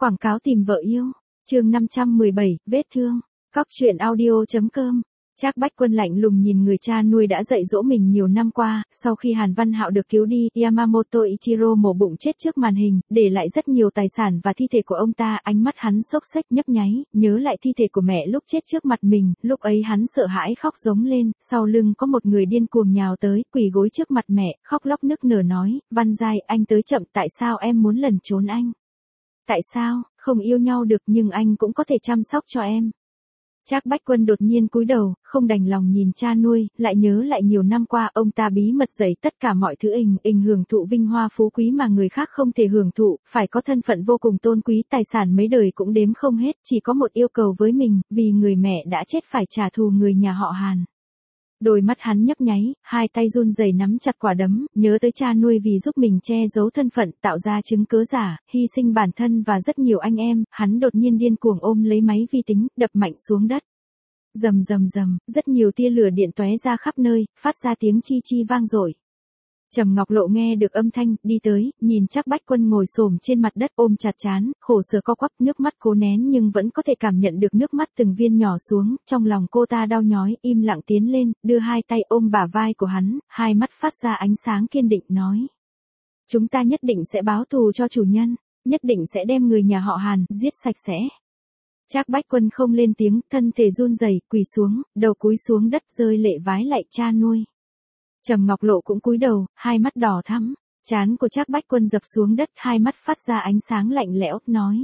Quảng cáo tìm vợ yêu. Chương 517, vết thương. Cóc truyện audio.com. Trác Bách Quân lạnh lùng nhìn người cha nuôi đã dạy dỗ mình nhiều năm qua, sau khi Hàn Văn Hạo được cứu đi, Yamamoto Ichiro mổ bụng chết trước màn hình, để lại rất nhiều tài sản và thi thể của ông ta, ánh mắt hắn xốc xếch nhấp nháy, nhớ lại thi thể của mẹ lúc chết trước mặt mình, lúc ấy hắn sợ hãi khóc giống lên, sau lưng có một người điên cuồng nhào tới, quỳ gối trước mặt mẹ, khóc lóc nức nở nói, Văn Giai, anh tới chậm, tại sao em muốn lẩn trốn anh? Tại sao, không yêu nhau được nhưng anh cũng có thể chăm sóc cho em. Trác Bách Quân đột nhiên cúi đầu, không đành lòng nhìn cha nuôi, lại nhớ lại nhiều năm qua ông ta bí mật dạy tất cả mọi thứ hưởng thụ vinh hoa phú quý mà người khác không thể hưởng thụ, phải có thân phận vô cùng tôn quý, tài sản mấy đời cũng đếm không hết, chỉ có một yêu cầu với mình, vì người mẹ đã chết phải trả thù người nhà họ Hàn. Đôi mắt hắn nhấp nháy, hai tay run rẩy nắm chặt quả đấm, nhớ tới cha nuôi vì giúp mình che giấu thân phận, tạo ra chứng cớ giả, hy sinh bản thân và rất nhiều anh em, hắn đột nhiên điên cuồng ôm lấy máy vi tính, đập mạnh xuống đất. Rầm rầm rầm, rất nhiều tia lửa điện tóe ra khắp nơi, phát ra tiếng chi chi vang dội. Trầm Ngọc Lộ nghe được âm thanh, đi tới, nhìn Trác Bách Quân ngồi xổm trên mặt đất ôm chặt trán, khổ sở co quắp, nước mắt cố nén nhưng vẫn có thể cảm nhận được nước mắt từng viên nhỏ xuống, trong lòng cô ta đau nhói, im lặng tiến lên, đưa hai tay ôm bả vai của hắn, hai mắt phát ra ánh sáng kiên định nói. Chúng ta nhất định sẽ báo thù cho chủ nhân, nhất định sẽ đem người nhà họ Hàn, giết sạch sẽ. Trác Bách Quân không lên tiếng, thân thể run rẩy, quỳ xuống, đầu cúi xuống đất rơi lệ vái lạy cha nuôi. Trầm Ngọc Lộ cũng cúi đầu, hai mắt đỏ thắm, trán của Trác Bách Quân dập xuống đất, hai mắt phát ra ánh sáng lạnh lẽo, nói.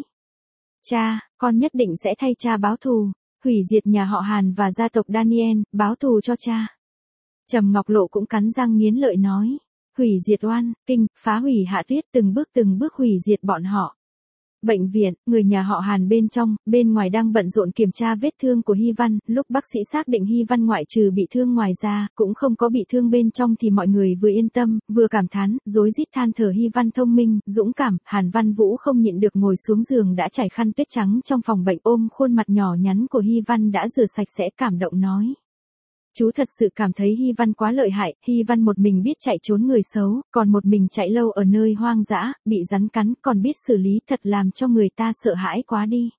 Cha, con nhất định sẽ thay cha báo thù, hủy diệt nhà họ Hàn và gia tộc Daniel, báo thù cho cha. Trầm Ngọc Lộ cũng cắn răng nghiến lợi nói. Hủy diệt Oan, Kinh, phá hủy Hạ Tuyết, từng bước hủy diệt bọn họ. Bệnh viện, người nhà họ Hàn bên trong, bên ngoài đang bận rộn kiểm tra vết thương của Hy Văn, lúc bác sĩ xác định Hy Văn ngoại trừ bị thương ngoài ra, cũng không có bị thương bên trong thì mọi người vừa yên tâm, vừa cảm thán, rối rít than thở Hy Văn thông minh, dũng cảm, Hàn Văn Vũ không nhịn được ngồi xuống giường đã trải khăn tuyết trắng trong phòng bệnh ôm khuôn mặt nhỏ nhắn của Hy Văn đã rửa sạch sẽ cảm động nói. Chú thật sự cảm thấy Hy Văn quá lợi hại, Hy Văn một mình biết chạy trốn người xấu, còn một mình chạy lâu ở nơi hoang dã, bị rắn cắn, còn biết xử lý, thật làm cho người ta sợ hãi quá đi.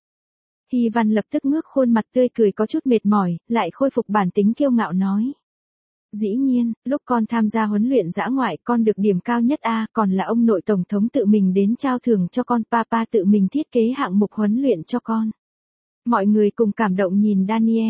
Hy Văn lập tức ngước khuôn mặt tươi cười có chút mệt mỏi, lại khôi phục bản tính kiêu ngạo nói. Dĩ nhiên, lúc con tham gia huấn luyện dã ngoại con được điểm cao nhất A, còn là ông nội tổng thống tự mình đến trao thưởng cho con, papa tự mình thiết kế hạng mục huấn luyện cho con. Mọi người cùng cảm động nhìn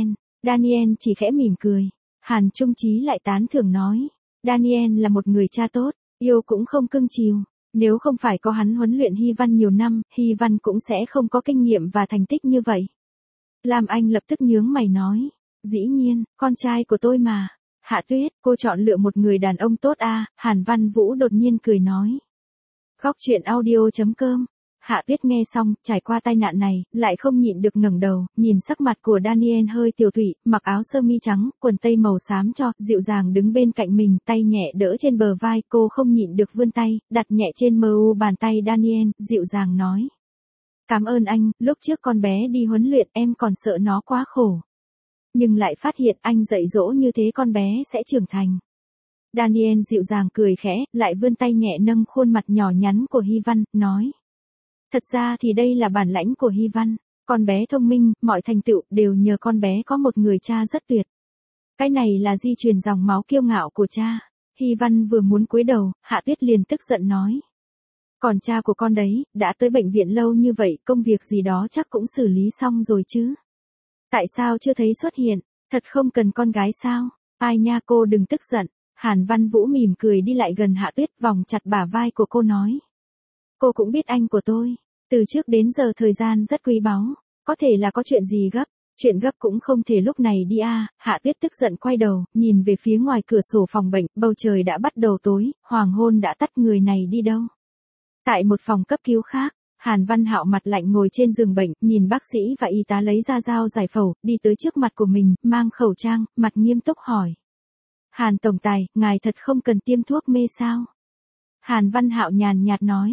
Daniel chỉ khẽ mỉm cười. Hàn Trung Chí lại tán thưởng nói, Daniel là một người cha tốt, yêu cũng không cưng chiều, nếu không phải có hắn huấn luyện Hy Văn nhiều năm, Hy Văn cũng sẽ không có kinh nghiệm và thành tích như vậy. Lam Anh lập tức nhướng mày nói, dĩ nhiên, con trai của tôi mà. Hạ Tuyết, cô chọn lựa một người đàn ông tốt à, Hàn Văn Vũ đột nhiên cười nói. Góc truyện audio.com. Hạ Tuyết nghe xong, trải qua tai nạn này, lại không nhịn được ngẩng đầu, nhìn sắc mặt của Daniel hơi tiều tụy, mặc áo sơ mi trắng, quần tây màu xám cho, dịu dàng đứng bên cạnh mình, tay nhẹ đỡ trên bờ vai, cô không nhịn được vươn tay, đặt nhẹ trên mu bàn tay Daniel, dịu dàng nói. Cảm ơn anh, lúc trước con bé đi huấn luyện em còn sợ nó quá khổ. Nhưng lại phát hiện anh dạy dỗ như thế con bé sẽ trưởng thành. Daniel dịu dàng cười khẽ, lại vươn tay nhẹ nâng khuôn mặt nhỏ nhắn của Hy Văn, nói. Thật ra thì đây là bản lãnh của Hy Văn, con bé thông minh, mọi thành tựu đều nhờ con bé có một người cha rất tuyệt. Cái này là di truyền dòng máu kiêu ngạo của cha. Hy Văn vừa muốn cúi đầu, Hạ Tuyết liền tức giận nói. Còn cha của con đấy, đã tới bệnh viện lâu như vậy, công việc gì đó chắc cũng xử lý xong rồi chứ. Tại sao chưa thấy xuất hiện, thật không cần con gái sao? Ai nha cô đừng tức giận. Hàn Văn Vũ mỉm cười đi lại gần Hạ Tuyết vòng chặt bả vai của cô nói. Cô cũng biết anh của tôi, từ trước đến giờ thời gian rất quý báu, có thể là có chuyện gì gấp, chuyện gấp cũng không thể lúc này đi à, Hạ Tuyết tức giận quay đầu, nhìn về phía ngoài cửa sổ phòng bệnh, bầu trời đã bắt đầu tối, hoàng hôn đã tắt người này đi đâu. Tại một phòng cấp cứu khác, Hàn Văn Hạo mặt lạnh ngồi trên giường bệnh, nhìn bác sĩ và y tá lấy ra dao giải phẫu, đi tới trước mặt của mình, mang khẩu trang, mặt nghiêm túc hỏi. Hàn tổng tài, ngài thật không cần tiêm thuốc mê sao? Hàn Văn Hạo nhàn nhạt nói.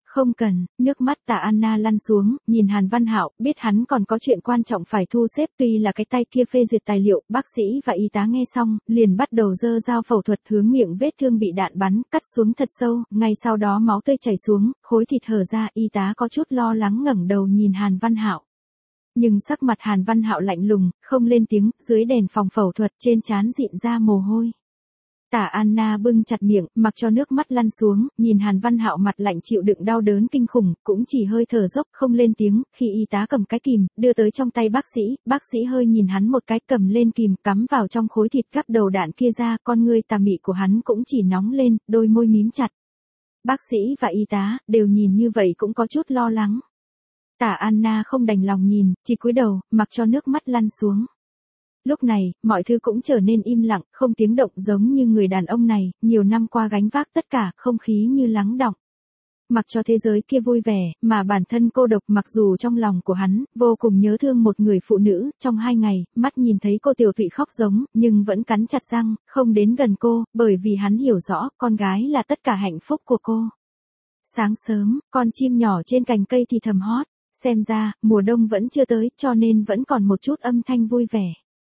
Không cần, nước mắt Tạ Anna lăn xuống, nhìn Hàn Văn Hạo, biết hắn còn có chuyện quan trọng phải thu xếp, tuy là cái tay kia phê duyệt tài liệu, bác sĩ và y tá nghe xong, liền bắt đầu giơ dao phẫu thuật hướng miệng vết thương bị đạn bắn, cắt xuống thật sâu, ngay sau đó máu tươi chảy xuống, khối thịt hở ra, y tá có chút lo lắng ngẩng đầu nhìn Hàn Văn Hạo. Nhưng sắc mặt Hàn Văn Hạo lạnh lùng, không lên tiếng, dưới đèn phòng phẫu thuật trên trán dịn ra mồ hôi. Tạ Anna bưng chặt miệng, mặc cho nước mắt lăn xuống, nhìn Hàn Văn Hạo mặt lạnh chịu đựng đau đớn kinh khủng, cũng chỉ hơi thở dốc không lên tiếng, khi y tá cầm cái kìm, đưa tới trong tay bác sĩ hơi nhìn hắn một cái cầm lên kìm, cắm vào trong khối thịt gắp đầu đạn kia ra, con ngươi tà mị của hắn cũng chỉ nóng lên, đôi môi mím chặt. Bác sĩ và y tá, đều nhìn như vậy cũng có chút lo lắng. Tạ Anna không đành lòng nhìn, chỉ cúi đầu, mặc cho nước mắt lăn xuống. Lúc này, mọi thứ cũng trở nên im lặng, không tiếng động giống như người đàn ông này, nhiều năm qua gánh vác tất cả, không khí như lắng đọng. Mặc cho thế giới kia vui vẻ, mà bản thân cô độc, mặc dù trong lòng của hắn, vô cùng nhớ thương một người phụ nữ, trong 2 ngày, mắt nhìn thấy cô Tiểu Thụy khóc giống, nhưng vẫn cắn chặt răng, không đến gần cô, bởi vì hắn hiểu rõ, con gái là tất cả hạnh phúc của cô. Sáng sớm, con chim nhỏ trên cành cây thì thầm hót, xem ra, mùa đông vẫn chưa tới, cho nên vẫn còn một chút âm thanh vui vẻ.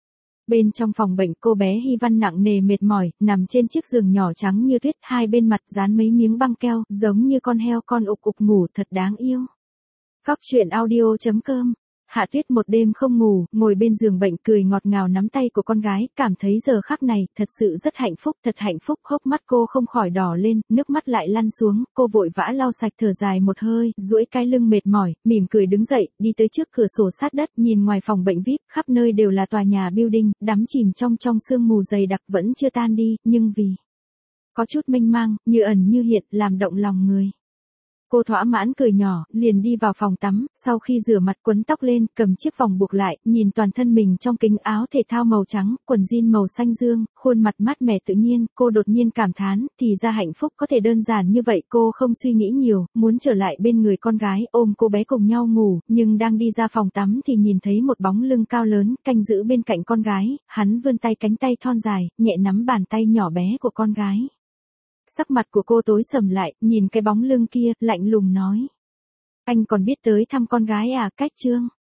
Bên trong phòng bệnh, cô bé Hy Văn nặng nề mệt mỏi, nằm trên chiếc giường nhỏ trắng như tuyết, hai bên mặt dán mấy miếng băng keo, giống như con heo con ục ục ngủ thật đáng yêu. Khóc chuyện audio.com. Hạ Tuyết một đêm không ngủ, ngồi bên giường bệnh cười ngọt ngào nắm tay của con gái, cảm thấy giờ khắc này, thật sự rất hạnh phúc, thật hạnh phúc, hốc mắt cô không khỏi đỏ lên, nước mắt lại lăn xuống, cô vội vã lau sạch thở dài một hơi, duỗi cái lưng mệt mỏi, mỉm cười đứng dậy, đi tới trước cửa sổ sát đất, nhìn ngoài phòng bệnh VIP, khắp nơi đều là tòa nhà building, đắm chìm trong sương mù dày đặc vẫn chưa tan đi, nhưng vì có chút mênh mang, như ẩn như hiện, làm động lòng người. Cô thỏa mãn cười nhỏ, liền đi vào phòng tắm, sau khi rửa mặt quấn tóc lên, cầm chiếc vòng buộc lại, nhìn toàn thân mình trong kính áo thể thao màu trắng, quần jean màu xanh dương, khuôn mặt mát mẻ tự nhiên, cô đột nhiên cảm thán, thì ra hạnh phúc có thể đơn giản như vậy, cô không suy nghĩ nhiều, muốn trở lại bên người con gái, ôm cô bé cùng nhau ngủ, nhưng đang đi ra phòng tắm thì nhìn thấy một bóng lưng cao lớn, canh giữ bên cạnh con gái, hắn vươn tay cánh tay thon dài, nhẹ nắm bàn tay nhỏ bé của con gái. Sắc mặt của cô tối sầm lại, nhìn cái bóng lưng kia, lạnh lùng nói. Anh còn biết tới thăm con gái à, Cách Trương.